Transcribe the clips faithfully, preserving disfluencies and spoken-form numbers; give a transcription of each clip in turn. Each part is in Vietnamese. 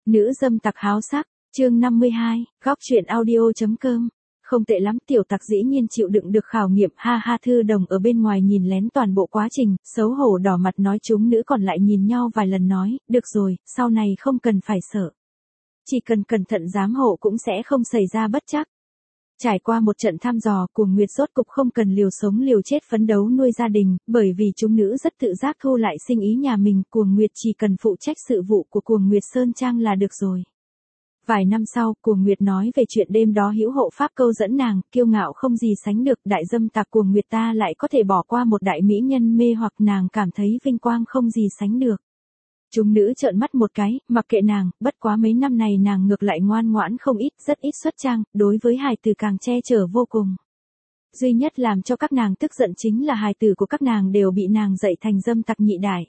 Nữ dâm tặc háo sắc, chương năm mươi hai, góc truyện audio.com. Không tệ lắm, tiểu tặc dĩ nhiên chịu đựng được khảo nghiệm, ha ha. Thư Đồng ở bên ngoài nhìn lén toàn bộ quá trình, xấu hổ đỏ mặt nói, chúng nữ còn lại nhìn nhau vài lần nói, được rồi, sau này không cần phải sợ. Chỉ cần cẩn thận giám hộ cũng sẽ không xảy ra bất trắc. Trải qua một trận thăm dò, Cuồng Nguyệt rốt cục không cần liều sống liều chết phấn đấu nuôi gia đình, bởi vì chúng nữ rất tự giác thu lại sinh ý nhà mình, Cuồng Nguyệt chỉ cần phụ trách sự vụ của Cuồng Nguyệt Sơn Trang là được rồi. Vài năm sau, Cuồng Nguyệt nói về chuyện đêm đó hữu hộ pháp câu dẫn nàng, kiêu ngạo không gì sánh được, đại dâm tặc Cuồng Nguyệt ta lại có thể bỏ qua một đại mỹ nhân mê hoặc, nàng cảm thấy vinh quang không gì sánh được. Chúng nữ trợn mắt một cái, mặc kệ nàng, bất quá mấy năm này nàng ngược lại ngoan ngoãn không ít, rất ít xuất trang, đối với hài tử càng che chở vô cùng. Duy nhất làm cho các nàng tức giận chính là hài tử của các nàng đều bị nàng dạy thành dâm tặc nhị đại.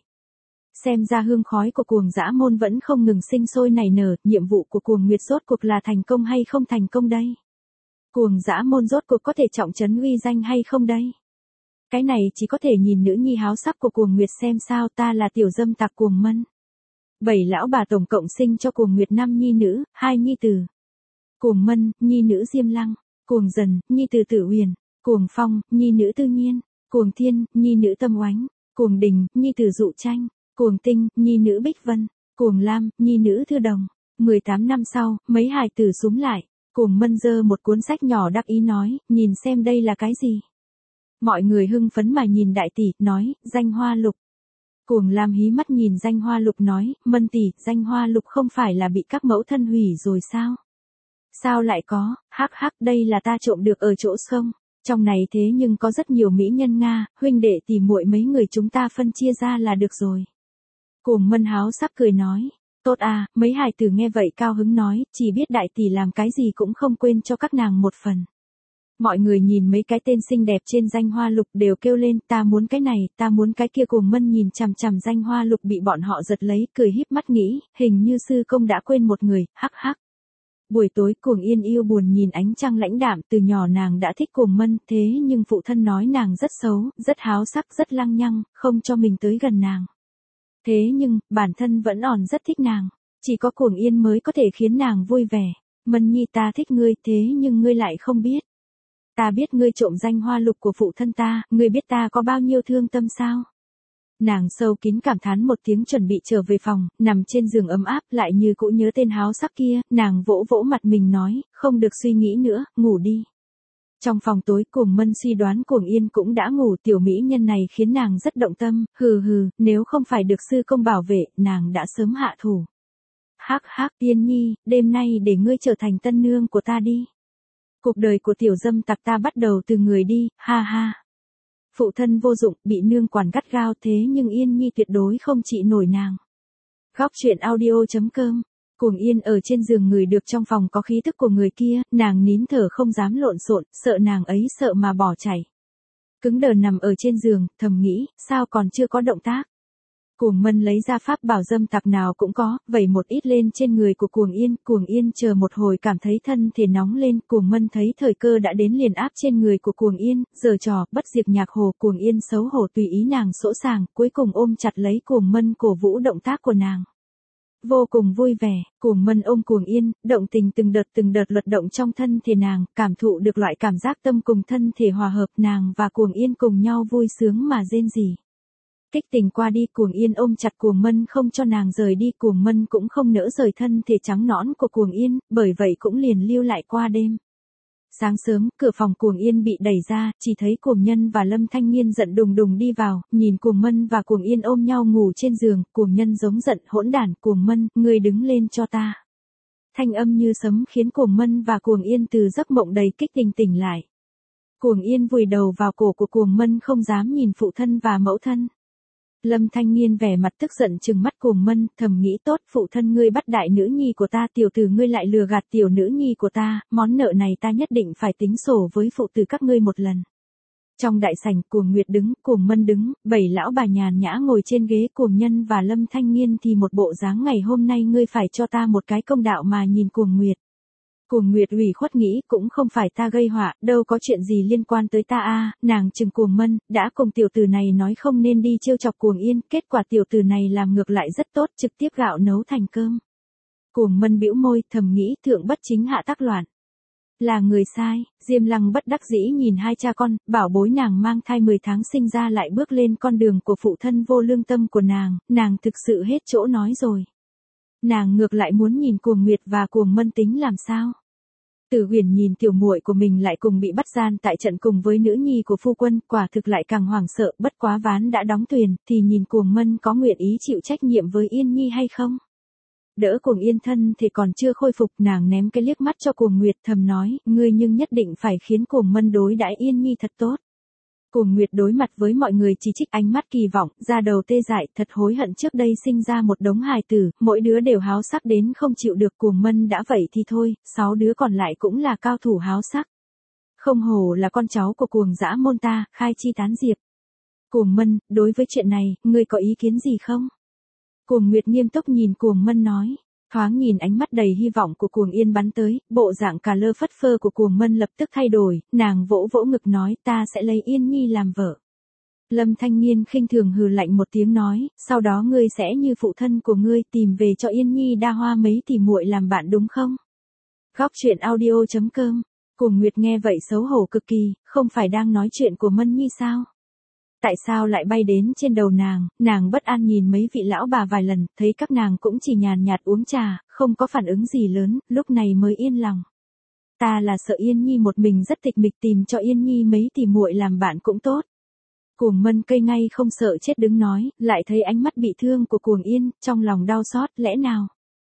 Xem ra hương khói của Cuồng Dã Môn vẫn không ngừng sinh sôi nảy nở, nhiệm vụ của Cuồng Nguyệt rốt cuộc là thành công hay không thành công đây? Cuồng Dã Môn rốt cuộc có thể trọng trấn uy danh hay không đây? Cái này chỉ có thể nhìn nữ nhi háo sắc của Cuồng Nguyệt xem sao. Ta là tiểu dâm tặc Cuồng Mân. Bảy lão bà tổng cộng sinh cho Cuồng Nguyệt năm nhi nữ, hai nhi tử. Cuồng Mân, nhi nữ Diêm Lăng. Cuồng Dần, nhi tử Tử Huyền. Cuồng Phong, nhi nữ Tư Nhiên. Cuồng Thiên, nhi nữ Tâm Oánh. Cuồng Đình, nhi tử Dụ Tranh. Cuồng Tinh, nhi nữ Bích Vân. Cuồng Lam, nhi nữ Thư Đồng. mười tám năm sau, mấy hài tử súm lại. Cuồng Mân giơ một cuốn sách nhỏ đắc ý nói, nhìn xem đây là cái gì. Mọi người hưng phấn mà nhìn đại tỷ, nói, danh hoa lục. Cuồng Lam hí mắt nhìn danh hoa lục nói, Mân tỷ, danh hoa lục không phải là bị các mẫu thân hủy rồi sao? Sao lại có, hắc hắc, đây là ta trộm được ở chỗ sông. Trong này thế nhưng có rất nhiều mỹ nhân Nga, huynh đệ tỷ muội mấy người chúng ta phân chia ra là được rồi. Cuồng Mân háo sắc cười nói, tốt à, mấy hài tử nghe vậy cao hứng nói, chỉ biết đại tỷ làm cái gì cũng không quên cho các nàng một phần. Mọi người nhìn mấy cái tên xinh đẹp trên danh hoa lục đều kêu lên, ta muốn cái này, ta muốn cái kia. Cuồng Mân nhìn chằm chằm danh hoa lục bị bọn họ giật lấy, cười híp mắt nghĩ, hình như sư công đã quên một người, hắc hắc. Buổi tối Cuồng Yên yêu buồn nhìn ánh trăng lãnh đạm, từ nhỏ nàng đã thích Cuồng Mân, thế nhưng phụ thân nói nàng rất xấu, rất háo sắc, rất lăng nhăng, không cho mình tới gần nàng. Thế nhưng, bản thân vẫn còn rất thích nàng, chỉ có Cuồng Yên mới có thể khiến nàng vui vẻ. Mân nhi, ta thích ngươi, thế nhưng ngươi lại không biết. Ta biết ngươi trộm danh hoa lục của phụ thân ta, ngươi biết ta có bao nhiêu thương tâm sao? Nàng sâu kín cảm thán một tiếng chuẩn bị trở về phòng, nằm trên giường ấm áp lại như cũ nhớ tên háo sắc kia, nàng vỗ vỗ mặt mình nói, không được suy nghĩ nữa, ngủ đi. Trong phòng tối Cuồng Mân suy đoán Cuồng Yên cũng đã ngủ, tiểu mỹ nhân này khiến nàng rất động tâm, hừ hừ, nếu không phải được sư công bảo vệ, nàng đã sớm hạ thủ. Hắc hắc, Yên nhi, đêm nay để ngươi trở thành tân nương của ta đi. Cuộc đời của tiểu dâm tặc ta bắt đầu từ người đi, ha ha. Phụ thân vô dụng, bị nương quản gắt gao, thế nhưng Yên nhi tuyệt đối không trị nổi nàng. Góc truyện audio.com. Cuồng Yên ở trên giường người được trong phòng có khí thức của người kia, nàng nín thở không dám lộn xộn, sợ nàng ấy sợ mà bỏ chạy. Cứng đờ nằm ở trên giường, thầm nghĩ, sao còn chưa có động tác. Cuồng Mân lấy ra pháp bảo dâm tặc nào cũng có, vẩy một ít lên trên người của Cuồng Yên, Cuồng Yên chờ một hồi cảm thấy thân thể nóng lên, Cuồng Mân thấy thời cơ đã đến liền áp trên người của Cuồng Yên, giở trò, bất diệt nhạc hồ. Cuồng Yên xấu hổ tùy ý nàng sỗ sàng, cuối cùng ôm chặt lấy Cuồng Mân cổ vũ động tác của nàng. Vô cùng vui vẻ, Cuồng Mân ôm Cuồng Yên, động tình từng đợt từng đợt luật động trong thân thể nàng, cảm thụ được loại cảm giác tâm cùng thân thể hòa hợp, nàng và Cuồng Yên cùng nhau vui sướng mà rên rỉ. Kích tình qua đi, Cuồng Yên ôm chặt Cuồng Mân không cho nàng rời đi, Cuồng Mân cũng không nỡ rời thân thể trắng nõn của Cuồng Yên, bởi vậy cũng liền lưu lại qua đêm. Sáng sớm, cửa phòng Cuồng Yên bị đẩy ra, chỉ thấy Cuồng Nhân và Lâm Thanh Nghiên giận đùng đùng đi vào, nhìn Cuồng Mân và Cuồng Yên ôm nhau ngủ trên giường, Cuồng Nhân giống giận, hỗn đản, Cuồng Mân, ngươi đứng lên cho ta. Thanh âm như sấm khiến Cuồng Mân và Cuồng Yên từ giấc mộng đầy kích tình tỉnh lại. Cuồng Yên vùi đầu vào cổ của Cuồng Mân không dám nhìn phụ thân và mẫu thân. Lâm Thanh Nghiên vẻ mặt tức giận trừng mắt Cuồng Mân, thầm nghĩ tốt, phụ thân ngươi bắt đại nữ nhi của ta, tiểu tử ngươi lại lừa gạt tiểu nữ nhi của ta, món nợ này ta nhất định phải tính sổ với phụ tử các ngươi một lần. Trong đại sảnh, Cuồng Nguyệt đứng, Cuồng Mân đứng, bảy lão bà nhàn nhã ngồi trên ghế, Cuồng Nhân và Lâm Thanh Nghiên thì một bộ dáng ngày hôm nay ngươi phải cho ta một cái công đạo mà nhìn Cuồng Nguyệt. Cuồng Nguyệt ủy khuất nghĩ, cũng không phải ta gây họa, đâu có chuyện gì liên quan tới ta a. Nàng chừng Cuồng Mân, đã cùng tiểu tử này nói không nên đi trêu chọc Cuồng Yên, kết quả tiểu tử này làm ngược lại rất tốt, trực tiếp gạo nấu thành cơm. Cuồng Mân bĩu môi, thầm nghĩ thượng bất chính hạ tác loạn. Là người sai, Diêm Lăng bất đắc dĩ nhìn hai cha con, bảo bối nàng mang thai mười tháng sinh ra lại bước lên con đường của phụ thân vô lương tâm của nàng, nàng thực sự hết chỗ nói rồi. Nàng ngược lại muốn nhìn Cuồng Nguyệt và Cuồng Mân tính làm sao. Tử Huyền nhìn tiểu muội của mình lại cùng bị bắt gian tại trận cùng với nữ nhi của phu quân, quả thực lại càng hoảng sợ, bất quá ván đã đóng thuyền, thì nhìn Cuồng Mân có nguyện ý chịu trách nhiệm với Yên Nhi hay không. Đỡ Cuồng Yên thân thì còn chưa khôi phục, nàng ném cái liếc mắt cho Cuồng Nguyệt thầm nói, ngươi nhưng nhất định phải khiến Cuồng Mân đối đãi Yên Nhi thật tốt. Cuồng Nguyệt đối mặt với mọi người chỉ trích, ánh mắt kỳ vọng, da đầu tê dại, thật hối hận trước đây sinh ra một đống hài tử, mỗi đứa đều háo sắc đến không chịu được. Cuồng Mân đã vậy thì thôi, sáu đứa còn lại cũng là cao thủ háo sắc. Không hổ là con cháu của Cuồng dã môn ta, khai chi tán diệp. Cuồng Mân, đối với chuyện này, ngươi có ý kiến gì không? Cuồng Nguyệt nghiêm túc nhìn Cuồng Mân nói. Thoáng nhìn ánh mắt đầy hy vọng của Cuồng Yên bắn tới, bộ dạng cà lơ phất phơ của Cuồng Mân lập tức thay đổi, nàng vỗ vỗ ngực nói ta sẽ lấy Yên Nhi làm vợ. Lâm Thanh Nghiên khinh thường hừ lạnh một tiếng nói, sau đó ngươi sẽ như phụ thân của ngươi tìm về cho Yên Nhi đa hoa mấy tỷ muội làm bạn đúng không? Góc truyện audio chấm com. Cuồng Nguyệt nghe vậy xấu hổ cực kỳ, không phải đang nói chuyện của Mân Nhi sao? Tại sao lại bay đến trên đầu nàng, nàng bất an nhìn mấy vị lão bà vài lần, thấy các nàng cũng chỉ nhàn nhạt uống trà, không có phản ứng gì lớn, lúc này mới yên lòng. Ta là sợ Yên Nhi một mình rất tịch mịch, tìm cho Yên Nhi mấy tỷ muội làm bạn cũng tốt. Cuồng Mân cây ngay không sợ chết đứng nói, lại thấy ánh mắt bị thương của Cuồng Yên, trong lòng đau xót, lẽ nào?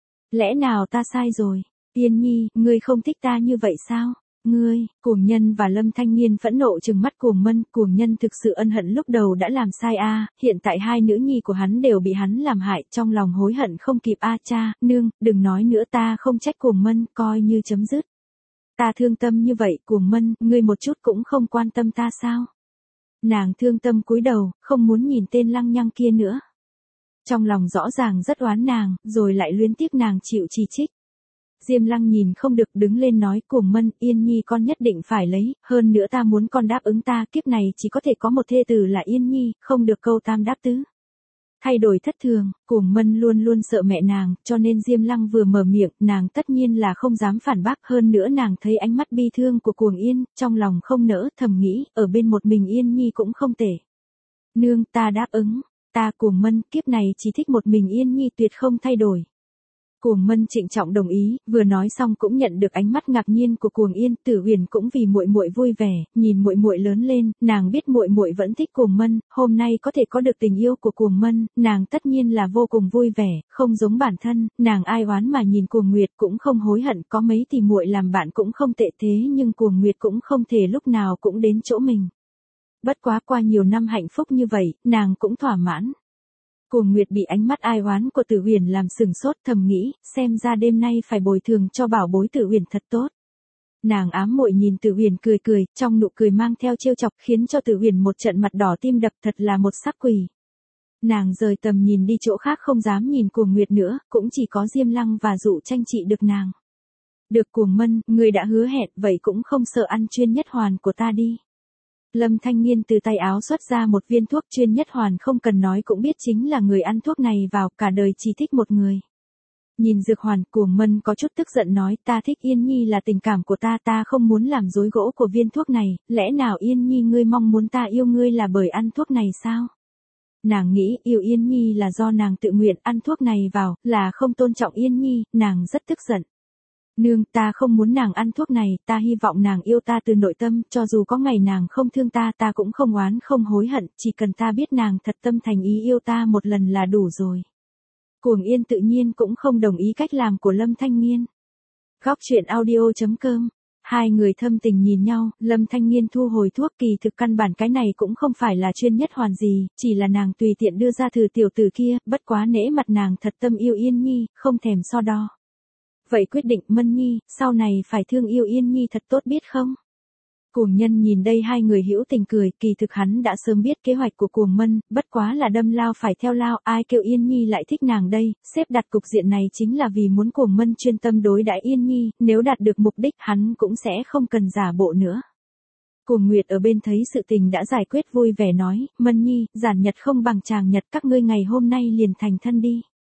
Lẽ nào ta sai rồi? Yên Nhi, ngươi không thích ta như vậy sao? Ngươi, Cuồng Nhân và Lâm Thanh Nghiên phẫn nộ trừng mắt Cuồng Mân, Cuồng Nhân thực sự ân hận lúc đầu đã làm sai a, à, hiện tại hai nữ nhi của hắn đều bị hắn làm hại, trong lòng hối hận không kịp a à, cha, nương, đừng nói nữa, ta không trách Cuồng Mân, coi như chấm dứt. Ta thương tâm như vậy, Cuồng Mân, ngươi một chút cũng không quan tâm ta sao? Nàng thương tâm cúi đầu, không muốn nhìn tên lăng nhăng kia nữa. Trong lòng rõ ràng rất oán nàng, rồi lại luyến tiếc nàng chịu chỉ trích. Diêm Lăng nhìn không được đứng lên nói, Cuồng Mân, Yên Nhi con nhất định phải lấy, hơn nữa ta muốn con đáp ứng ta, kiếp này chỉ có thể có một thê tử là Yên Nhi, không được câu tam đáp tứ. Thay đổi thất thường, Cuồng Mân luôn luôn sợ mẹ nàng, cho nên Diêm Lăng vừa mở miệng, nàng tất nhiên là không dám phản bác, hơn nữa nàng thấy ánh mắt bi thương của Cuồng Yên, trong lòng không nỡ, thầm nghĩ, ở bên một mình Yên Nhi cũng không tệ. Nương, ta đáp ứng, ta Cuồng Mân, kiếp này chỉ thích một mình Yên Nhi, tuyệt không thay đổi. Cuồng Mân trịnh trọng đồng ý, vừa nói xong cũng nhận được ánh mắt ngạc nhiên của Cuồng Yên, Tử Huyền cũng vì muội muội vui vẻ, nhìn muội muội lớn lên, nàng biết muội muội vẫn thích Cuồng Mân, hôm nay có thể có được tình yêu của Cuồng Mân, nàng tất nhiên là vô cùng vui vẻ, không giống bản thân, nàng ai oán mà nhìn Cuồng Nguyệt cũng không hối hận, có mấy tỷ muội làm bạn cũng không tệ, thế nhưng Cuồng Nguyệt cũng không thể lúc nào cũng đến chỗ mình. Bất quá qua nhiều năm hạnh phúc như vậy, nàng cũng thỏa mãn. Cuồng Nguyệt bị ánh mắt ai oán của Tử Huyền làm sừng sốt, thầm nghĩ, xem ra đêm nay phải bồi thường cho bảo bối Tử Huyền thật tốt. Nàng ám muội nhìn Tử Huyền cười cười, trong nụ cười mang theo trêu chọc, khiến cho Tử Huyền một trận mặt đỏ tim đập, thật là một sắc quỷ. Nàng rời tầm nhìn đi chỗ khác không dám nhìn Cuồng Nguyệt nữa, cũng chỉ có Diêm Lăng và Dụ Tranh trị được nàng. Được Cuồng Mân, người đã hứa hẹn, vậy cũng không sợ ăn chuyên nhất hoàn của ta đi. Lâm Thanh Nghiên từ tay áo xuất ra một viên thuốc chuyên nhất hoàn, không cần nói cũng biết chính là người ăn thuốc này vào, cả đời chỉ thích một người. Nhìn dược hoàn, Cuồng Mân có chút tức giận nói, ta thích Yên Nhi là tình cảm của ta, ta không muốn làm dối gỗ của viên thuốc này, lẽ nào Yên Nhi ngươi mong muốn ta yêu ngươi là bởi ăn thuốc này sao? Nàng nghĩ yêu Yên Nhi là do nàng tự nguyện ăn thuốc này vào, là không tôn trọng Yên Nhi, nàng rất tức giận. Nương, ta không muốn nàng ăn thuốc này, ta hy vọng nàng yêu ta từ nội tâm, cho dù có ngày nàng không thương ta, ta cũng không oán không hối hận, chỉ cần ta biết nàng thật tâm thành ý yêu ta một lần là đủ rồi. Cuồng Yên tự nhiên cũng không đồng ý cách làm của Lâm Thanh Nghiên. Góc truyện audio chấm com. Hai người thâm tình nhìn nhau, Lâm Thanh Nghiên thu hồi thuốc, kỳ thực căn bản cái này cũng không phải là chuyên nhất hoàn gì, chỉ là nàng tùy tiện đưa ra thử tiểu tử kia, bất quá nể mặt nàng thật tâm yêu Yên Nhi, không thèm so đo. Vậy quyết định Mân Nhi, sau này phải thương yêu Yên Nhi thật tốt biết không? Cuồng Nhân nhìn đây hai người hữu tình cười, kỳ thực hắn đã sớm biết kế hoạch của Cuồng Mân, bất quá là đâm lao phải theo lao, ai kêu Yên Nhi lại thích nàng đây, xếp đặt cục diện này chính là vì muốn Cuồng Mân chuyên tâm đối đãi Yên Nhi, nếu đạt được mục đích hắn cũng sẽ không cần giả bộ nữa. Cuồng Nguyệt ở bên thấy sự tình đã giải quyết vui vẻ nói, Mân Nhi, giản nhật không bằng tràng nhật, các ngươi ngày hôm nay liền thành thân đi.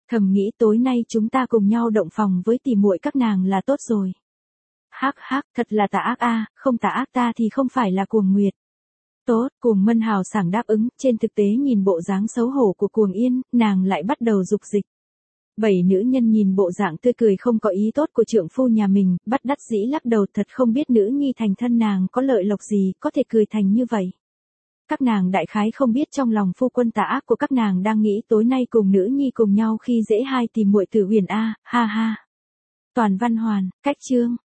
Thầm nghĩ tối nay chúng ta cùng nhau động phòng với tỉ muội các nàng là tốt rồi. Hắc hắc, thật là tà ác a, không tà ác ta thì không phải là Cuồng Nguyệt. Tốt, Cuồng Mân hào sảng đáp ứng, trên thực tế nhìn bộ dáng xấu hổ của Cuồng Yên, nàng lại bắt đầu dục dịch. Bảy nữ nhân nhìn bộ dạng tươi cười không có ý tốt của trượng phu nhà mình, bắt đắc dĩ lắc đầu, thật không biết nữ nhi thành thân nàng có lợi lộc gì, có thể cười thành như vậy. Các nàng đại khái không biết trong lòng phu quân tà ác của các nàng đang nghĩ tối nay cùng nữ nhi cùng nhau khi dễ hai tìm muội Tử Huyền a, ha ha. Toàn văn hoàn, cách chương.